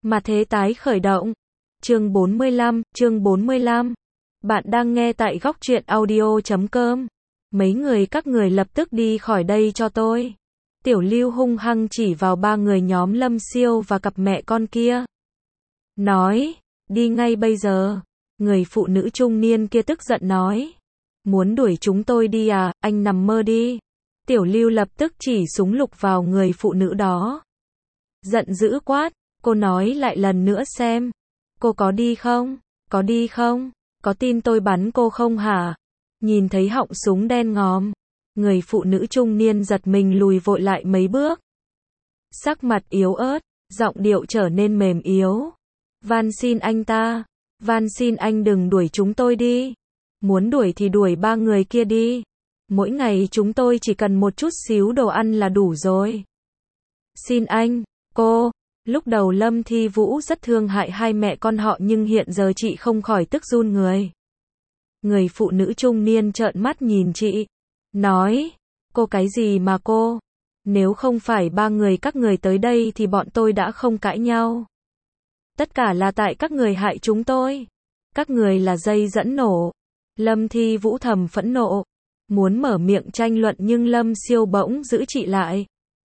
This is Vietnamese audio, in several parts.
Mà thế tái khởi động. Chương 45. Bạn đang nghe tại góc truyện audio.com. Mấy người các người lập tức đi khỏi đây cho tôi. Tiểu Lưu hung hăng chỉ vào ba người nhóm Lâm Siêu và cặp mẹ con kia. Nói, đi ngay bây giờ. Người phụ nữ trung niên kia tức giận nói. Muốn đuổi chúng tôi đi à, anh nằm mơ đi. Tiểu Lưu lập tức chỉ súng lục vào người phụ nữ đó. Giận dữ quát, cô nói lại lần nữa xem. Cô có đi không? Có đi không? Có tin tôi bắn cô không hả? Nhìn thấy họng súng đen ngòm, người phụ nữ trung niên giật mình lùi vội lại mấy bước. Sắc mặt yếu ớt, giọng điệu trở nên mềm yếu. Van xin anh ta, van xin anh đừng đuổi chúng tôi đi. Muốn đuổi thì đuổi ba người kia đi. Mỗi ngày chúng tôi chỉ cần một chút xíu đồ ăn là đủ rồi. Xin anh, cô. Lúc đầu Lâm Thi Vũ rất thương hại hai mẹ con họ nhưng hiện giờ chị không khỏi tức run người. Người phụ nữ trung niên trợn mắt nhìn chị. Nói, cô cái gì mà cô? Nếu không phải ba người các người tới đây thì bọn tôi đã không cãi nhau. Tất cả là tại các người hại chúng tôi. Các người là dây dẫn nổ. Lâm Thi Vũ thầm phẫn nộ. Muốn mở miệng tranh luận nhưng Lâm Siêu bỗng giữ chị lại.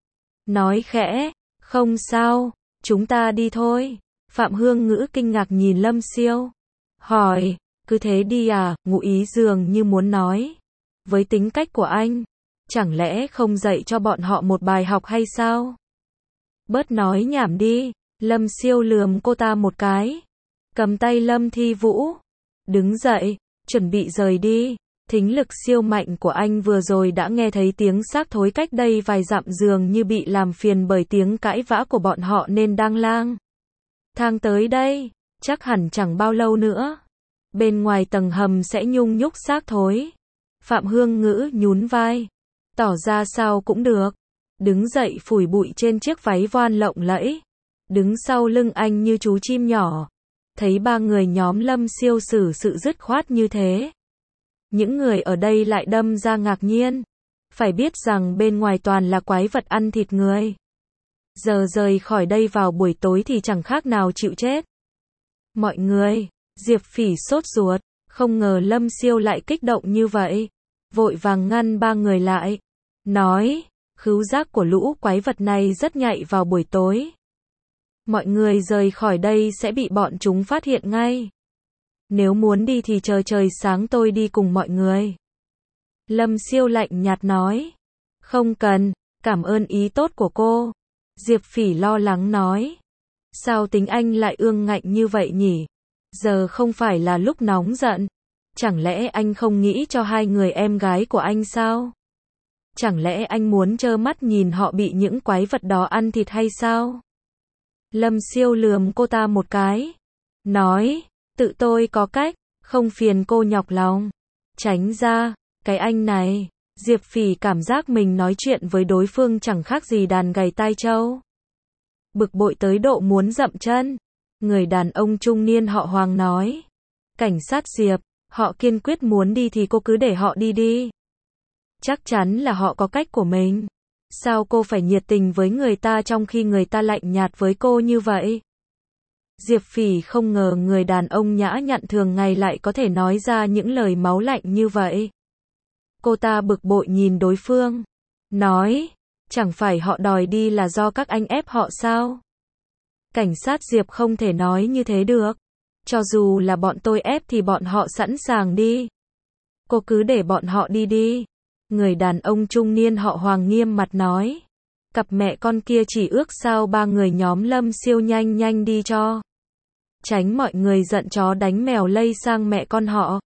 Nói khẽ, không sao, chúng ta đi thôi. Phạm Hương Ngữ kinh ngạc nhìn Lâm Siêu. Hỏi, cứ thế đi à, ngụ ý dường như muốn nói. Với tính cách của anh, chẳng lẽ không dạy cho bọn họ một bài học hay sao? Bớt nói nhảm đi. Lâm Siêu lườm cô ta một cái. Cầm tay Lâm Thi Vũ. Đứng dậy, chuẩn bị rời đi. Thính lực siêu mạnh của anh vừa rồi đã nghe thấy tiếng xác thối cách đây vài dặm dường như bị làm phiền bởi tiếng cãi vã của bọn họ nên đang lang thang tới đây, chắc hẳn chẳng bao lâu nữa. Bên ngoài tầng hầm sẽ nhung nhúc xác thối. Phạm Hương Ngữ nhún vai, tỏ ra sao cũng được. Đứng dậy phủi bụi trên chiếc váy voan lộng lẫy. Đứng sau lưng anh như chú chim nhỏ. Thấy ba người nhóm Lâm Siêu xử sự dứt khoát như thế. Những người ở đây lại đâm ra ngạc nhiên. Phải biết rằng bên ngoài toàn là quái vật ăn thịt người. Giờ rời khỏi đây vào buổi tối thì chẳng khác nào chịu chết. Mọi người, Diệp Phỉ sốt ruột, không ngờ Lâm Siêu lại kích động như vậy. Vội vàng ngăn ba người lại. Nói, khứu giác của lũ quái vật này rất nhạy vào buổi tối. Mọi người rời khỏi đây sẽ bị bọn chúng phát hiện ngay. Nếu muốn đi thì chờ trời sáng tôi đi cùng mọi người. Lâm Siêu lạnh nhạt nói. Không cần, cảm ơn ý tốt của cô. Diệp Phỉ lo lắng nói. Sao tính anh lại ương ngạnh như vậy nhỉ? Giờ không phải là lúc nóng giận. Chẳng lẽ anh không nghĩ cho hai người em gái của anh sao? Chẳng lẽ anh muốn trơ mắt nhìn họ bị những quái vật đó ăn thịt hay sao? Lâm Siêu lườm cô ta một cái. Nói, tự tôi có cách, không phiền cô nhọc lòng. Tránh ra, cái anh này. Diệp Phỉ cảm giác mình nói chuyện với đối phương chẳng khác gì đàn gầy tai trâu. Bực bội tới độ muốn dậm chân. Người đàn ông trung niên họ Hoàng nói. Cảnh sát Diệp, họ kiên quyết muốn đi thì cô cứ để họ đi đi. Chắc chắn là họ có cách của mình. Sao cô phải nhiệt tình với người ta trong khi người ta lạnh nhạt với cô như vậy? Diệp Phỉ không ngờ người đàn ông nhã nhặn thường ngày lại có thể nói ra những lời máu lạnh như vậy. Cô ta bực bội nhìn đối phương. Nói, chẳng phải họ đòi đi là do các anh ép họ sao? Cảnh sát Diệp không thể nói như thế được. Cho dù là bọn tôi ép thì bọn họ sẵn sàng đi. Cô cứ để bọn họ đi đi. Người đàn ông trung niên họ Hoàng nghiêm mặt nói. Cặp mẹ con kia chỉ ước sao ba người nhóm Lâm Siêu nhanh nhanh đi cho. Tránh mọi người giận chó đánh mèo lây sang mẹ con họ.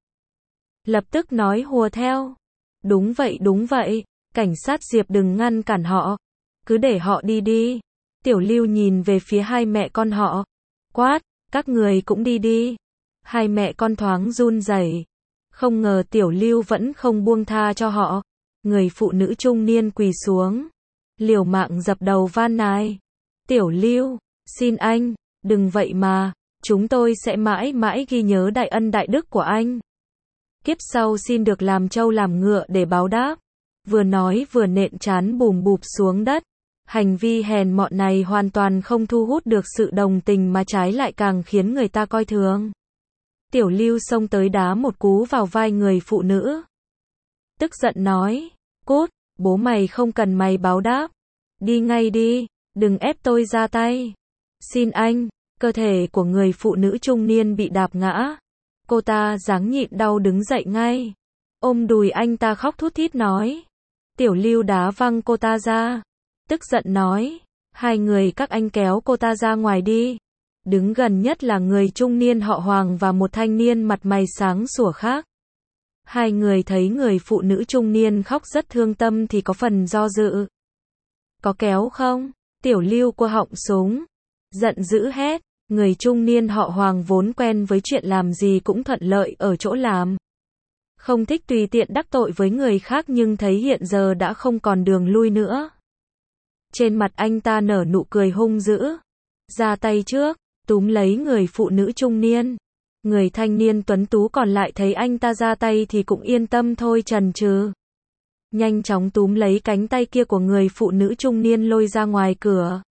Lập tức nói hùa theo. Đúng vậy, cảnh sát Diệp đừng ngăn cản họ. Cứ để họ đi đi. Tiểu Lưu nhìn về phía hai mẹ con họ. Quát, các người cũng đi đi. Hai mẹ con thoáng run rẩy. Không ngờ Tiểu Lưu vẫn không buông tha cho họ. Người phụ nữ trung niên quỳ xuống. Liều mạng dập đầu van nài. Tiểu Lưu, xin anh, đừng vậy mà. Chúng tôi sẽ mãi mãi ghi nhớ đại ân đại đức của anh. Kiếp sau xin được làm trâu làm ngựa để báo đáp. Vừa nói vừa nện trán bùm bụp xuống đất. Hành vi hèn mọn này hoàn toàn không thu hút được sự đồng tình mà trái lại càng khiến người ta coi thường. Tiểu Lưu xông tới đá một cú vào vai người phụ nữ. Tức giận nói, cút, bố mày không cần mày báo đáp. Đi ngay đi, đừng ép tôi ra tay. Xin anh, cơ thể của người phụ nữ trung niên bị đạp ngã. Cô ta ráng nhịn đau đứng dậy ngay. Ôm đùi anh ta khóc thút thít nói. Tiểu Lưu đá văng cô ta ra. Tức giận nói, hai người các anh kéo cô ta ra ngoài đi. Đứng gần nhất là người trung niên họ Hoàng và một thanh niên mặt mày sáng sủa khác. Hai người thấy người phụ nữ trung niên khóc rất thương tâm thì có phần do dự. Có kéo không? Tiểu Lưu cua họng súng. Giận dữ hét, người trung niên họ Hoàng vốn quen với chuyện làm gì cũng thuận lợi ở chỗ làm. Không thích tùy tiện đắc tội với người khác nhưng thấy hiện giờ đã không còn đường lui nữa. Trên mặt anh ta nở nụ cười hung dữ. Ra tay trước, túm lấy người phụ nữ trung niên. Người thanh niên tuấn tú còn lại thấy anh ta ra tay thì cũng yên tâm thôi chần chừ. Nhanh chóng túm lấy cánh tay kia của người phụ nữ trung niên lôi ra ngoài cửa.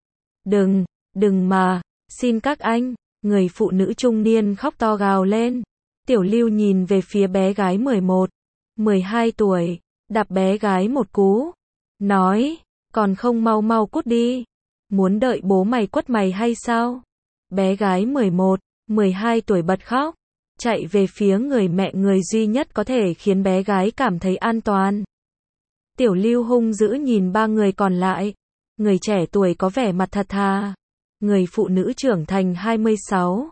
Đừng mà, xin các anh, người phụ nữ trung niên khóc to gào lên. Tiểu Lưu nhìn về phía bé gái 11, 12 tuổi, đạp bé gái một cú. Nói, còn không mau mau cút đi. Muốn đợi bố mày quất mày hay sao? Bé gái 11, 12 tuổi bật khóc, chạy về phía người mẹ người duy nhất có thể khiến bé gái cảm thấy an toàn. Tiểu Lưu hung dữ nhìn ba người còn lại. Người trẻ tuổi có vẻ mặt thật thà. Người phụ nữ trưởng thành 26,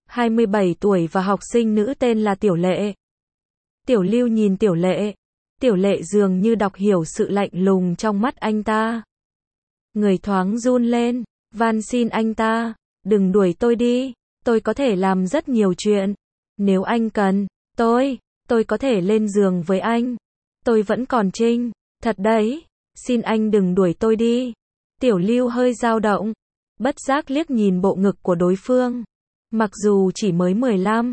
27 tuổi và học sinh nữ tên là Tiểu Lệ. Tiểu Lưu nhìn Tiểu Lệ. Tiểu Lệ dường như đọc hiểu sự lạnh lùng trong mắt anh ta. Người thoáng run lên, van xin anh ta, đừng đuổi tôi đi, tôi có thể làm rất nhiều chuyện. Nếu anh cần, tôi có thể lên giường với anh. Tôi vẫn còn trinh, thật đấy, xin anh đừng đuổi tôi đi. Tiểu Lưu hơi dao động, bất giác liếc nhìn bộ ngực của đối phương. Mặc dù chỉ mới 15,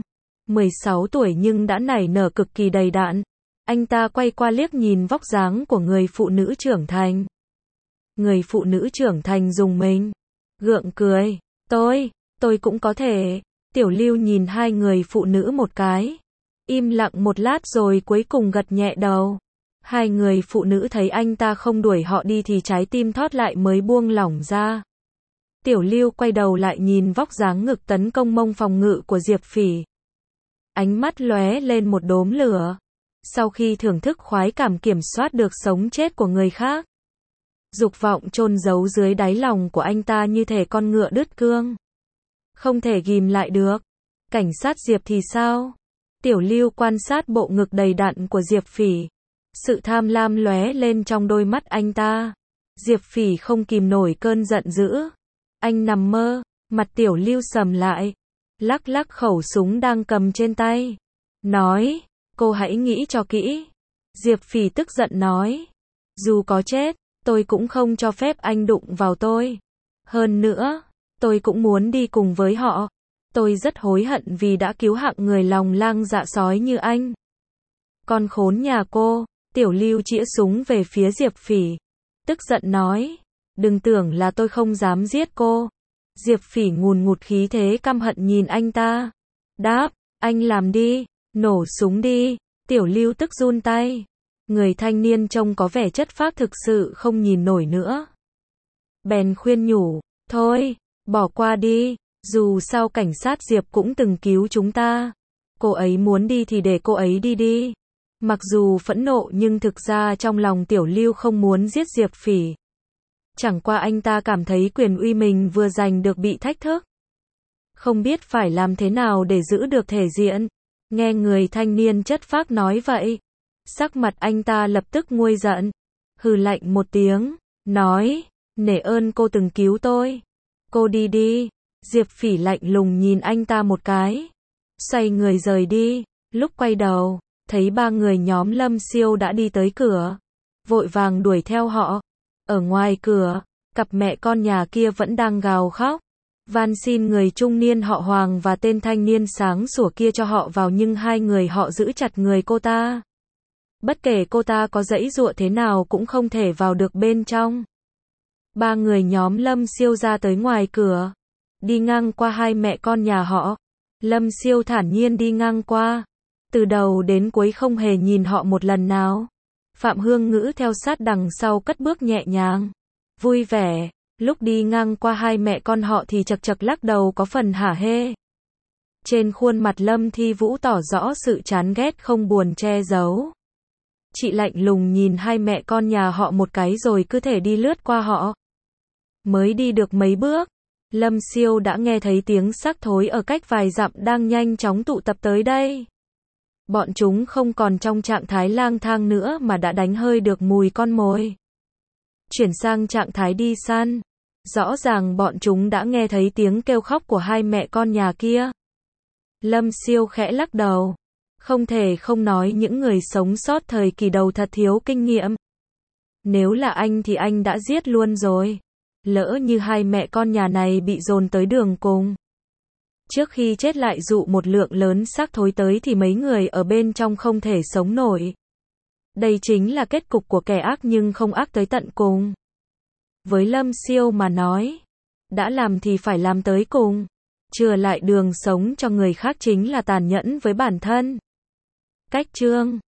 16 tuổi nhưng đã nảy nở cực kỳ đầy đặn. Anh ta quay qua liếc nhìn vóc dáng của người phụ nữ trưởng thành. Người phụ nữ trưởng thành rùng mình, gượng cười, tôi cũng có thể. Tiểu Lưu nhìn hai người phụ nữ một cái, im lặng một lát rồi cuối cùng gật nhẹ đầu. Hai người phụ nữ thấy anh ta không đuổi họ đi thì trái tim thót lại mới buông lỏng ra. Tiểu Lưu quay đầu lại nhìn vóc dáng ngực tấn công mông phòng ngự của Diệp Phỉ. Ánh mắt lóe lên một đốm lửa. Sau khi thưởng thức khoái cảm kiểm soát được sống chết của người khác, dục vọng chôn giấu dưới đáy lòng của anh ta như thể con ngựa đứt cương, không thể ghim lại được. Cảnh sát Diệp thì sao? Tiểu Lưu quan sát bộ ngực đầy đặn của Diệp Phỉ. Sự tham lam lóe lên trong đôi mắt anh ta. Diệp Phỉ không kìm nổi cơn giận dữ. Anh nằm mơ, mặt Tiểu Lưu sầm lại, lắc lắc khẩu súng đang cầm trên tay. Nói, cô hãy nghĩ cho kỹ. Diệp Phỉ tức giận nói, dù có chết, tôi cũng không cho phép anh đụng vào tôi. Hơn nữa, tôi cũng muốn đi cùng với họ. Tôi rất hối hận vì đã cứu hạng người lòng lang dạ sói như anh. Con khốn nhà cô. Tiểu Lưu chĩa súng về phía Diệp Phỉ, tức giận nói, đừng tưởng là tôi không dám giết cô. Diệp Phỉ ngùn ngụt khí thế căm hận nhìn anh ta. Đáp, anh làm đi, nổ súng đi. Tiểu Lưu tức run tay. Người thanh niên trông có vẻ chất phác thực sự không nhìn nổi nữa. Bèn khuyên nhủ, thôi, bỏ qua đi, dù sao cảnh sát Diệp cũng từng cứu chúng ta. Cô ấy muốn đi thì để cô ấy đi đi. Mặc dù phẫn nộ nhưng thực ra trong lòng Tiểu Lưu không muốn giết Diệp Phỉ. Chẳng qua anh ta cảm thấy quyền uy mình vừa giành được bị thách thức. Không biết phải làm thế nào để giữ được thể diện. Nghe người thanh niên chất phác nói vậy, sắc mặt anh ta lập tức nguôi giận. Hừ lạnh một tiếng, nói, nể ơn cô từng cứu tôi. Cô đi đi. Diệp Phỉ lạnh lùng nhìn anh ta một cái, xoay người rời đi. Lúc quay đầu, thấy ba người nhóm Lâm Siêu đã đi tới cửa, vội vàng đuổi theo họ. Ở ngoài cửa, cặp mẹ con nhà kia vẫn đang gào khóc, van xin người trung niên họ Hoàng và tên thanh niên sáng sủa kia cho họ vào nhưng hai người họ giữ chặt người cô ta. Bất kể cô ta có giãy giụa thế nào cũng không thể vào được bên trong. Ba người nhóm Lâm Siêu ra tới ngoài cửa. Đi ngang qua hai mẹ con nhà họ. Lâm Siêu thản nhiên đi ngang qua. Từ đầu đến cuối không hề nhìn họ một lần nào. Phạm Hương Ngữ theo sát đằng sau cất bước nhẹ nhàng. Vui vẻ. Lúc đi ngang qua hai mẹ con họ thì chật chật lắc đầu có phần hả hê. Trên khuôn mặt Lâm Thi Vũ tỏ rõ sự chán ghét không buồn che giấu. Chị lạnh lùng nhìn hai mẹ con nhà họ một cái rồi cứ thể đi lướt qua họ. Mới đi được mấy bước, Lâm Siêu đã nghe thấy tiếng xác thối ở cách vài dặm đang nhanh chóng tụ tập tới đây. Bọn chúng không còn trong trạng thái lang thang nữa mà đã đánh hơi được mùi con mồi. Chuyển sang trạng thái đi săn. Rõ ràng bọn chúng đã nghe thấy tiếng kêu khóc của hai mẹ con nhà kia. Lâm Siêu khẽ lắc đầu. Không thể không nói những người sống sót thời kỳ đầu thật thiếu kinh nghiệm. Nếu là anh thì anh đã giết luôn rồi. Lỡ như hai mẹ con nhà này bị dồn tới đường cùng. Trước khi chết lại dụ một lượng lớn xác thối tới thì mấy người ở bên trong không thể sống nổi. Đây chính là kết cục của kẻ ác nhưng không ác tới tận cùng. Với Lâm Siêu mà nói, đã làm thì phải làm tới cùng. Chừa lại đường sống cho người khác chính là tàn nhẫn với bản thân. Cách chương